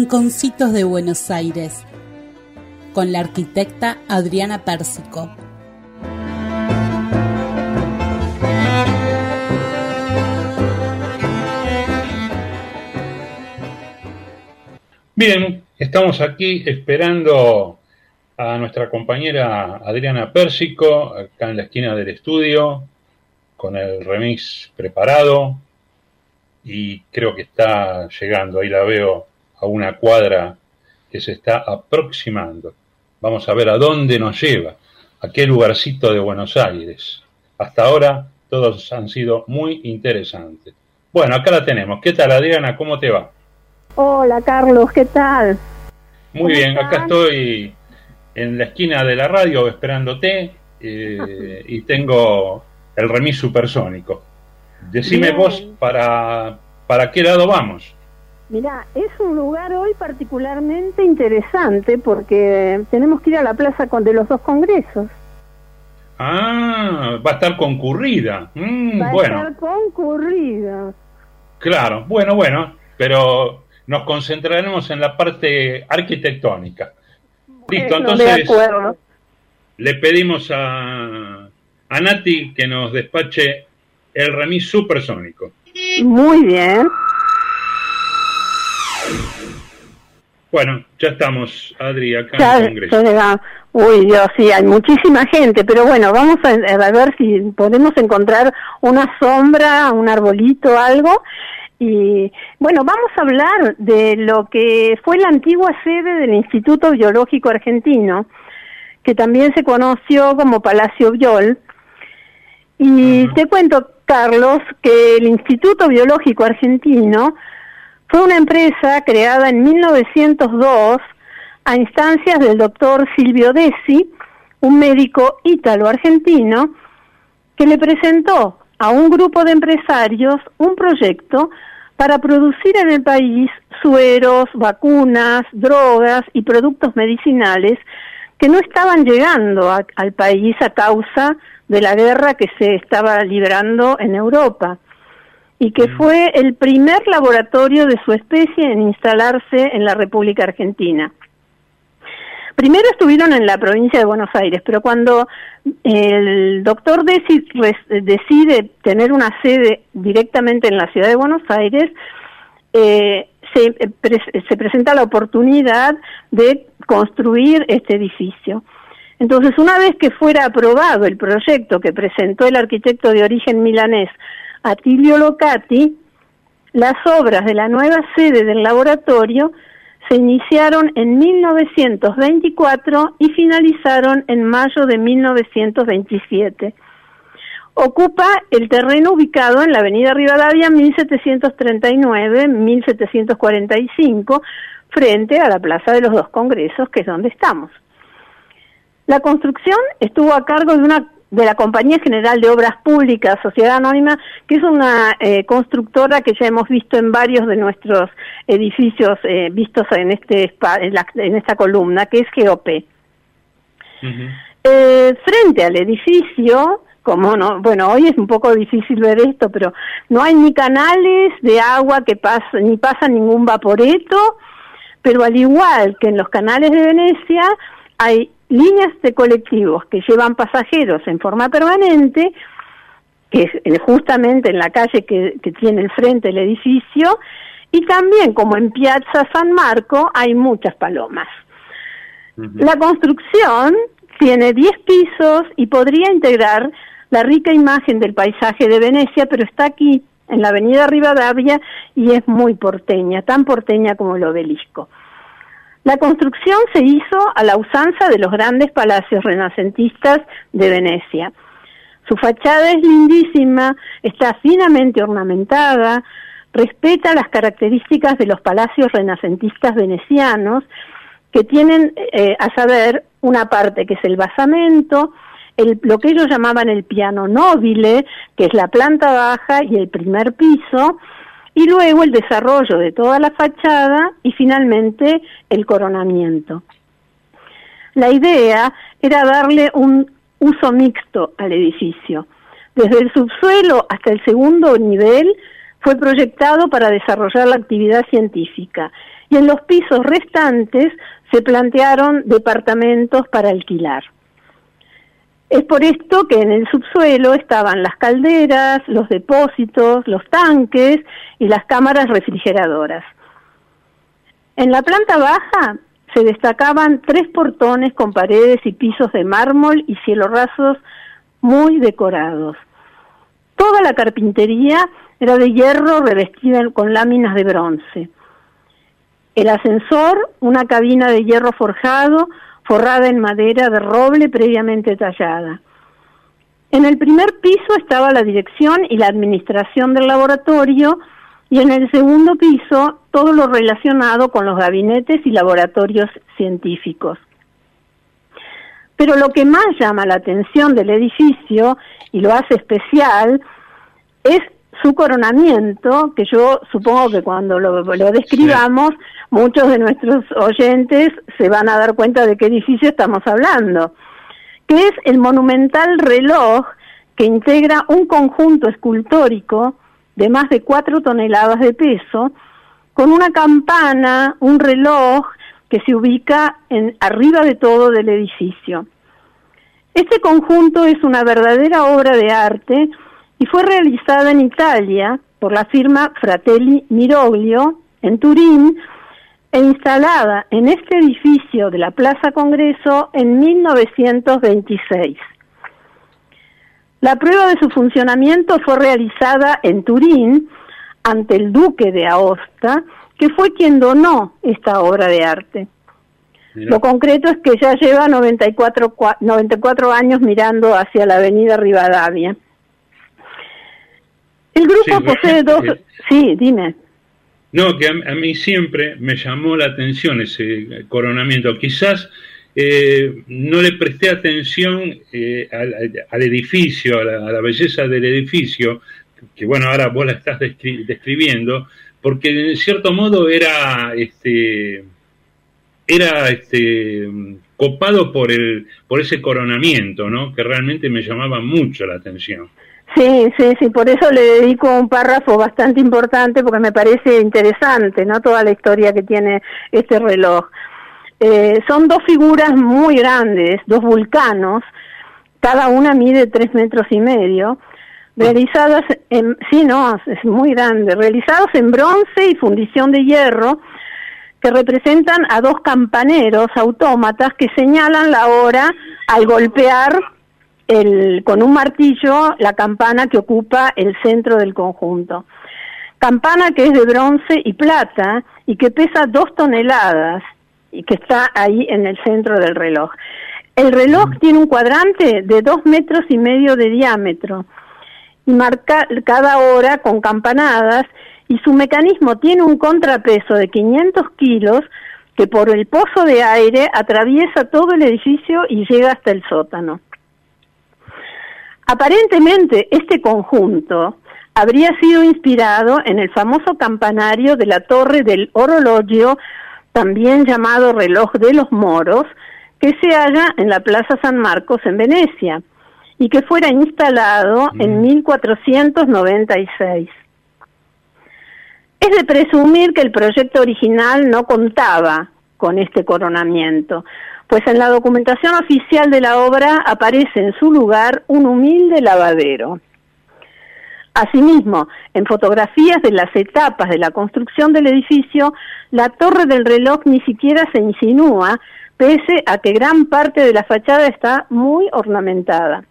Rinconcitos de Buenos Aires, con la arquitecta Adriana Pérsico. Bien, estamos aquí esperando a nuestra compañera Adriana Pérsico, acá en la esquina del estudio, con el remix preparado, y creo que está llegando, ahí la veo a una cuadra que se está aproximando. Vamos a ver a dónde nos lleva, a qué lugarcito de Buenos Aires. Hasta ahora todos han sido muy interesantes. Bueno, acá la tenemos. ¿Qué tal, Adriana? ¿Cómo te va? Hola, Carlos, ¿qué tal? Muy bien, acá estoy en la esquina de la radio esperándote y tengo el remix supersónico. Decime vos para qué lado vamos. Mirá, es un lugar hoy particularmente interesante porque tenemos que ir a la plaza de los dos congresos. Ah, va a estar concurrida. Va a estar concurrida. Claro, bueno, pero nos concentraremos en la parte arquitectónica. Listo, entonces le pedimos a Nati que nos despache el remix supersónico. Muy bien. Bueno, ya estamos, Adri, acá en el Congreso. Uy, Dios, sí, hay muchísima gente, pero bueno, vamos a ver si podemos encontrar una sombra, un arbolito, algo. Y bueno, vamos a hablar de lo que fue la antigua sede del Instituto Biológico Argentino, que también se conoció como Palacio Biol. Y te cuento, Carlos, que el Instituto Biológico Argentino fue una empresa creada en 1902 a instancias del doctor Silvio Desi, un médico ítalo-argentino, que le presentó a un grupo de empresarios un proyecto para producir en el país sueros, vacunas, drogas y productos medicinales que no estaban llegando al país a causa de la guerra que se estaba librando en Europa, y que fue el primer laboratorio de su especie en instalarse en la República Argentina. Primero estuvieron en la provincia de Buenos Aires, pero cuando el doctor Desi decide tener una sede directamente en la ciudad de Buenos Aires, se presenta la oportunidad de construir este edificio. Entonces, una vez que fuera aprobado el proyecto que presentó el arquitecto de origen milanés Attilio Locati, las obras de la nueva sede del laboratorio se iniciaron en 1924 y finalizaron en mayo de 1927. Ocupa el terreno ubicado en la avenida Rivadavia 1739-1745, frente a la Plaza de los Dos Congresos, que es donde estamos. La construcción estuvo a cargo de la Compañía General de Obras Públicas, Sociedad Anónima, que es una constructora que ya hemos visto en varios de nuestros edificios vistos en esta columna, que es GOP. Frente al edificio, hoy es un poco difícil ver esto, pero no hay ni canales de agua ni pasa ningún vaporeto, pero al igual que en los canales de Venecia, hay líneas de colectivos que llevan pasajeros en forma permanente, que es justamente en la calle que tiene el frente del edificio, y también, como en Piazza San Marco, hay muchas palomas. La construcción tiene 10 pisos y podría integrar la rica imagen del paisaje de Venecia, pero está aquí, en la avenida Rivadavia, y es muy porteña, tan porteña como el Obelisco. La construcción se hizo a la usanza de los grandes palacios renacentistas de Venecia. Su fachada es lindísima, está finamente ornamentada, respeta las características de los palacios renacentistas venecianos, que tienen, a saber, una parte que es el basamento, lo que ellos llamaban el piano nobile, que es la planta baja y el primer piso, y luego el desarrollo de toda la fachada y finalmente el coronamiento. La idea era darle un uso mixto al edificio. Desde el subsuelo hasta el segundo nivel fue proyectado para desarrollar la actividad científica y en los pisos restantes se plantearon departamentos para alquilar. Es por esto que en el subsuelo estaban las calderas, los depósitos, los tanques y las cámaras refrigeradoras. En la planta baja se destacaban 3 portones con paredes y pisos de mármol y cielos rasos muy decorados. Toda la carpintería era de hierro revestida con láminas de bronce. El ascensor, una cabina de hierro forjado, forrada en madera de roble previamente tallada. En el primer piso estaba la dirección y la administración del laboratorio, y en el segundo piso todo lo relacionado con los gabinetes y laboratorios científicos. Pero lo que más llama la atención del edificio, y lo hace especial, es su coronamiento, que yo supongo que cuando lo describamos, muchos de nuestros oyentes se van a dar cuenta de qué edificio estamos hablando, que es el monumental reloj que integra un conjunto escultórico de más de 4 toneladas de peso, con una campana, un reloj que se ubica arriba de todo del edificio. Este conjunto es una verdadera obra de arte y fue realizada en Italia por la firma Fratelli Miroglio, en Turín, e instalada en este edificio de la Plaza Congreso en 1926. La prueba de su funcionamiento fue realizada en Turín ante el duque de Aosta, que fue quien donó esta obra de arte. Mira. Lo concreto es que ya lleva 94 años mirando hacia la avenida Rivadavia. El grupo posee dos... Sí, dime. No, que a mí siempre me llamó la atención ese coronamiento. Quizás no le presté atención al edificio, a la belleza del edificio, que bueno, ahora vos la estás describiendo, porque en cierto modo era copado por ese coronamiento, ¿no? Que realmente me llamaba mucho la atención. Sí, por eso le dedico un párrafo bastante importante, porque me parece interesante, ¿no? Toda la historia que tiene este reloj. Son 2 figuras muy grandes, 2 vulcanos, cada una mide 3,5 metros, realizadas es muy grande, realizados en bronce y fundición de hierro, que representan a 2 campaneros autómatas que señalan la hora al golpear con un martillo la campana que ocupa el centro del conjunto. Campana que es de bronce y plata y que pesa 2 toneladas y que está ahí en el centro del reloj. El reloj tiene un cuadrante de 2,5 metros de diámetro y marca cada hora con campanadas, y su mecanismo tiene un contrapeso de 500 kilos que por el pozo de aire atraviesa todo el edificio y llega hasta el sótano. Aparentemente, este conjunto habría sido inspirado en el famoso campanario de la Torre del Orologio, también llamado reloj de los moros, que se halla en la Plaza San Marcos en Venecia, y que fuera instalado en 1496. Es de presumir que el proyecto original no contaba con este coronamiento, pues en la documentación oficial de la obra aparece en su lugar un humilde lavadero. Asimismo, en fotografías de las etapas de la construcción del edificio, la torre del reloj ni siquiera se insinúa, pese a que gran parte de la fachada está muy ornamentada.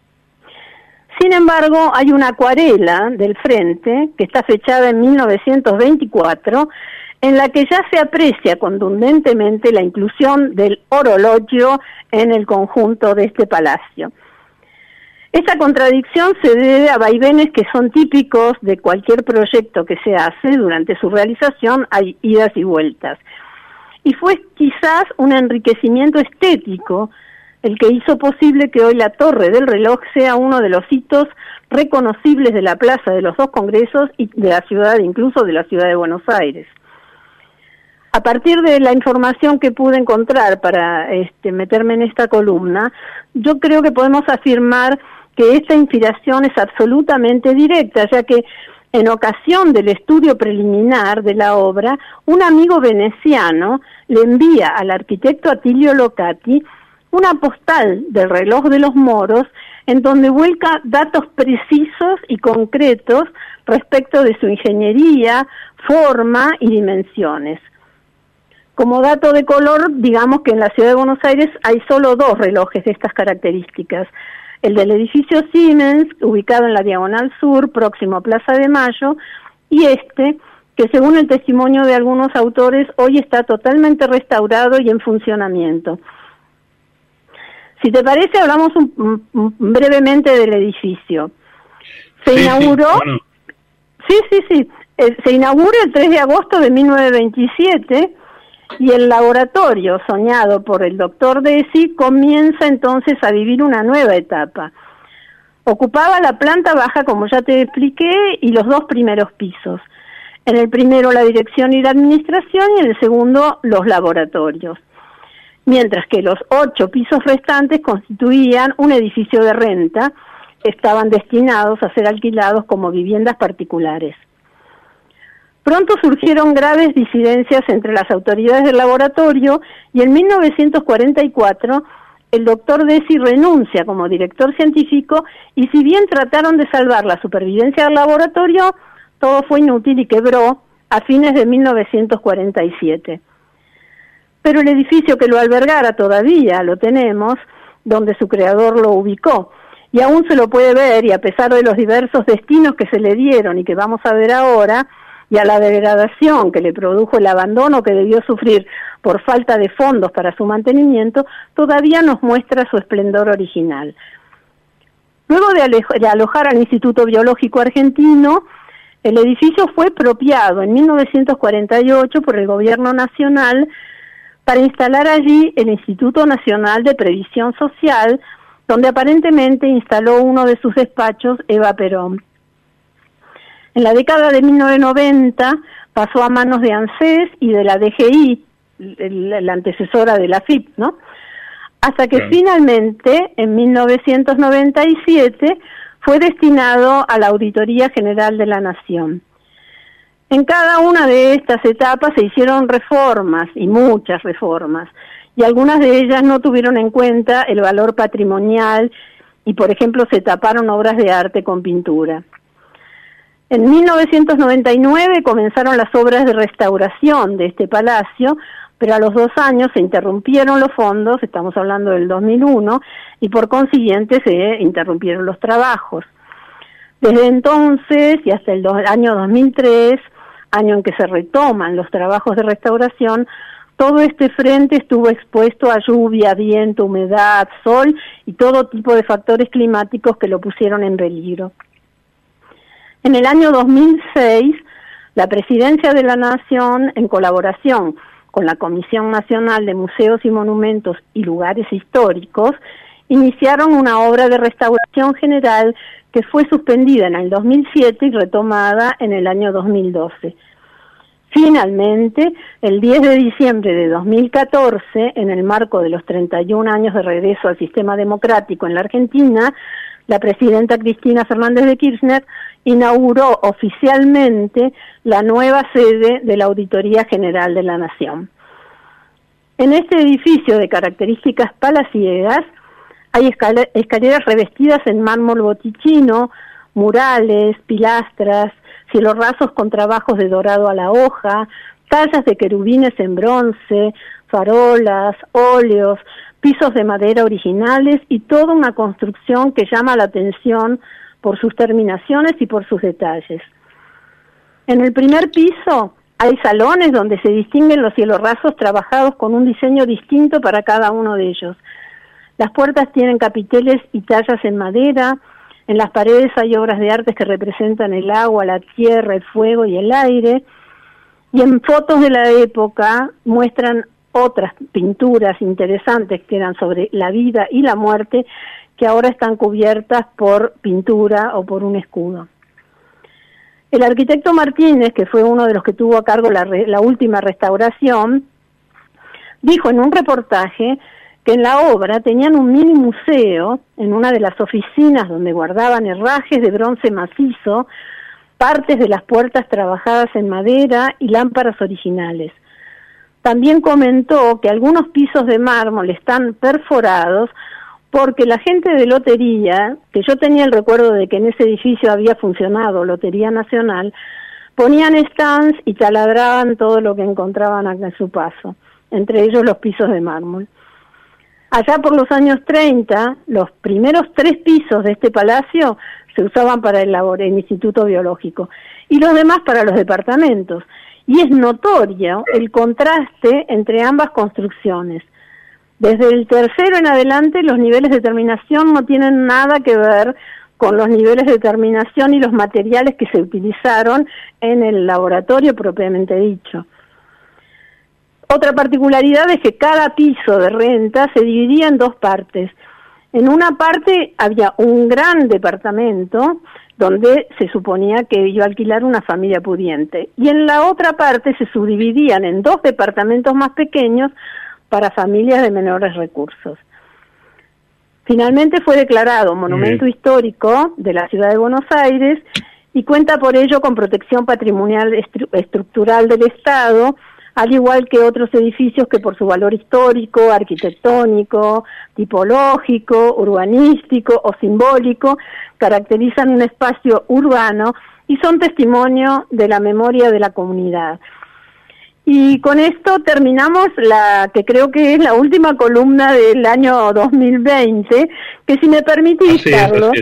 Sin embargo, hay una acuarela del frente, que está fechada en 1924, en la que ya se aprecia contundentemente la inclusión del orologio en el conjunto de este palacio. Esta contradicción se debe a vaivenes que son típicos de cualquier proyecto que se hace. Durante su realización hay idas y vueltas. Y fue quizás un enriquecimiento estético el que hizo posible que hoy la Torre del Reloj sea uno de los hitos reconocibles de la Plaza de los Dos Congresos y de la ciudad, incluso de la ciudad de Buenos Aires. A partir de la información que pude encontrar para meterme en esta columna, yo creo que podemos afirmar que esta inspiración es absolutamente directa, ya que En ocasión del estudio preliminar de la obra, un amigo veneciano le envía al arquitecto Attilio Locati una postal del reloj de los moros en donde vuelca datos precisos y concretos respecto de su ingeniería, forma y dimensiones. Como dato de color, digamos que en la ciudad de Buenos Aires hay solo 2 relojes de estas características. El del edificio Siemens, ubicado en la Diagonal Sur, próximo a Plaza de Mayo, y este, que según el testimonio de algunos autores, hoy está totalmente restaurado y en funcionamiento. Si te parece, hablamos brevemente del edificio. Se inauguró... Sí. Se inaugura el 3 de agosto de 1927 y el laboratorio soñado por el doctor Desi comienza entonces a vivir una nueva etapa. Ocupaba la planta baja, como ya te expliqué, y los 2 primeros pisos. En el primero la dirección y la administración y en el segundo los laboratorios. Mientras que los 8 pisos restantes constituían un edificio de renta que estaban destinados a ser alquilados como viviendas particulares. Pronto surgieron graves disidencias entre las autoridades del laboratorio y en 1944 el doctor Desi renuncia como director científico y si bien trataron de salvar la supervivencia del laboratorio, todo fue inútil y quebró a fines de 1947. Pero el edificio que lo albergara todavía lo tenemos, donde su creador lo ubicó, y aún se lo puede ver, y a pesar de los diversos destinos que se le dieron y que vamos a ver ahora, y a la degradación que le produjo el abandono que debió sufrir por falta de fondos para su mantenimiento, todavía nos muestra su esplendor original. Luego de alojar al Instituto Biológico Argentino, el edificio fue expropiado en 1948 por el Gobierno Nacional para instalar allí el Instituto Nacional de Previsión Social, donde aparentemente instaló uno de sus despachos Eva Perón. En la década de 1990 pasó a manos de ANSES y de la DGI, la antecesora de la AFIP, ¿no? Hasta que finalmente, en 1997, fue destinado a la Auditoría General de la Nación. En cada una de estas etapas se hicieron reformas, y muchas reformas, y algunas de ellas no tuvieron en cuenta el valor patrimonial y, por ejemplo, se taparon obras de arte con pintura. En 1999 comenzaron las obras de restauración de este palacio, pero a los 2 años se interrumpieron los fondos, estamos hablando del 2001, y por consiguiente se interrumpieron los trabajos. Desde entonces y hasta el año 2003, año en que se retoman los trabajos de restauración, todo este frente estuvo expuesto a lluvia, viento, humedad, sol y todo tipo de factores climáticos que lo pusieron en peligro. En el año 2006, la Presidencia de la Nación, en colaboración con la Comisión Nacional de Museos y Monumentos y Lugares Históricos, iniciaron una obra de restauración general que fue suspendida en el 2007 y retomada en el año 2012. Finalmente, el 10 de diciembre de 2014, en el marco de los 31 años de regreso al sistema democrático en la Argentina, la presidenta Cristina Fernández de Kirchner inauguró oficialmente la nueva sede de la Auditoría General de la Nación. En este edificio de características palaciegas hay escaleras revestidas en mármol bottichino, murales, pilastras, cielos rasos con trabajos de dorado a la hoja, tallas de querubines en bronce, farolas, óleos, pisos de madera originales y toda una construcción que llama la atención por sus terminaciones y por sus detalles. En el primer piso hay salones donde se distinguen los cielos rasos trabajados con un diseño distinto para cada uno de ellos. Las puertas tienen capiteles y tallas en madera, en las paredes hay obras de arte que representan el agua, la tierra, el fuego y el aire, y en fotos de la época muestran otras pinturas interesantes que eran sobre la vida y la muerte, que ahora están cubiertas por pintura o por un escudo. El arquitecto Martínez, que fue uno de los que tuvo a cargo la última restauración, dijo en un reportaje que en la obra tenían un mini museo en una de las oficinas donde guardaban herrajes de bronce macizo partes de las puertas trabajadas en madera y lámparas originales. También comentó que algunos pisos de mármol están perforados porque la gente de lotería, que yo tenía el recuerdo de que en ese edificio había funcionado Lotería Nacional, ponían stands y taladraban todo lo que encontraban acá en su paso, entre ellos los pisos de mármol. Allá por los años 30, los primeros 3 pisos de este palacio se usaban para el Instituto Biológico y los demás para los departamentos. Y es notorio el contraste entre ambas construcciones. Desde el tercero en adelante, los niveles de terminación no tienen nada que ver con los niveles de terminación y los materiales que se utilizaron en el laboratorio propiamente dicho. Otra particularidad es que cada piso de renta se dividía en 2 partes. En una parte había un gran departamento donde se suponía que iba a alquilar una familia pudiente, y en la otra parte se subdividían en 2 departamentos más pequeños para familias de menores recursos. Finalmente fue declarado Monumento Histórico de la Ciudad de Buenos Aires y cuenta por ello con protección patrimonial estructural del Estado, al igual que otros edificios que por su valor histórico, arquitectónico, tipológico, urbanístico o simbólico caracterizan un espacio urbano y son testimonio de la memoria de la comunidad. Y con esto terminamos la que creo que es la última columna del año 2020, que si me permitís, Carlos,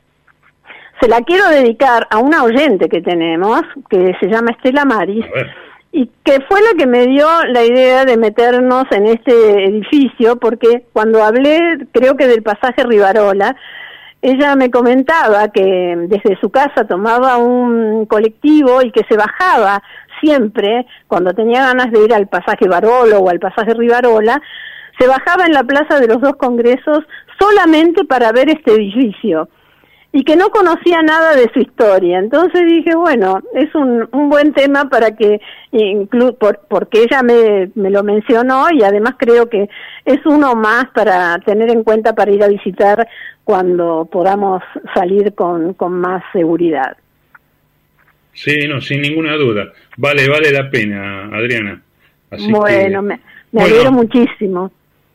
se la quiero dedicar a una oyente que tenemos, que se llama Estela Maris, y que fue la que me dio la idea de meternos en este edificio, porque cuando hablé, creo que del pasaje Rivarola, ella me comentaba que desde su casa tomaba un colectivo y que se bajaba siempre, cuando tenía ganas de ir al pasaje Barolo o al pasaje Rivarola, se bajaba en la Plaza de los 2 Congresos solamente para ver este edificio, y que no conocía nada de su historia. Entonces dije, bueno, es un buen tema para que, porque ella me lo mencionó, y además creo que es uno más para tener en cuenta para ir a visitar cuando podamos salir con más seguridad. Sí, no, sin ninguna duda. Vale la pena, Adriana. Así bueno, me alegro muchísimo.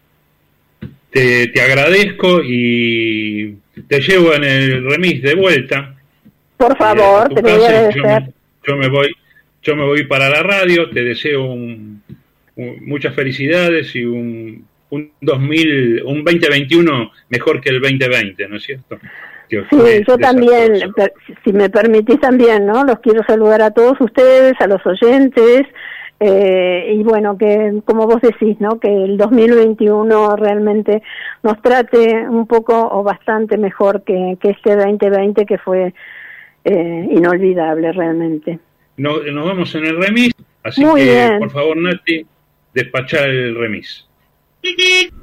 Te agradezco y te llevo en el remis de vuelta. Por favor, te lo voy a agradecer. Yo me voy para la radio, te deseo muchas felicidades y un 2021 mejor que el 2020, ¿no es cierto? Sí, yo también, si me permitís también, ¿no? Los quiero saludar a todos ustedes, a los oyentes, y bueno, que como vos decís, ¿no? Que el 2021 realmente nos trate un poco o bastante mejor que este 2020 que fue inolvidable realmente. Nos vamos en el remis, así Muy que bien. Por favor, Nati, despachá el remis.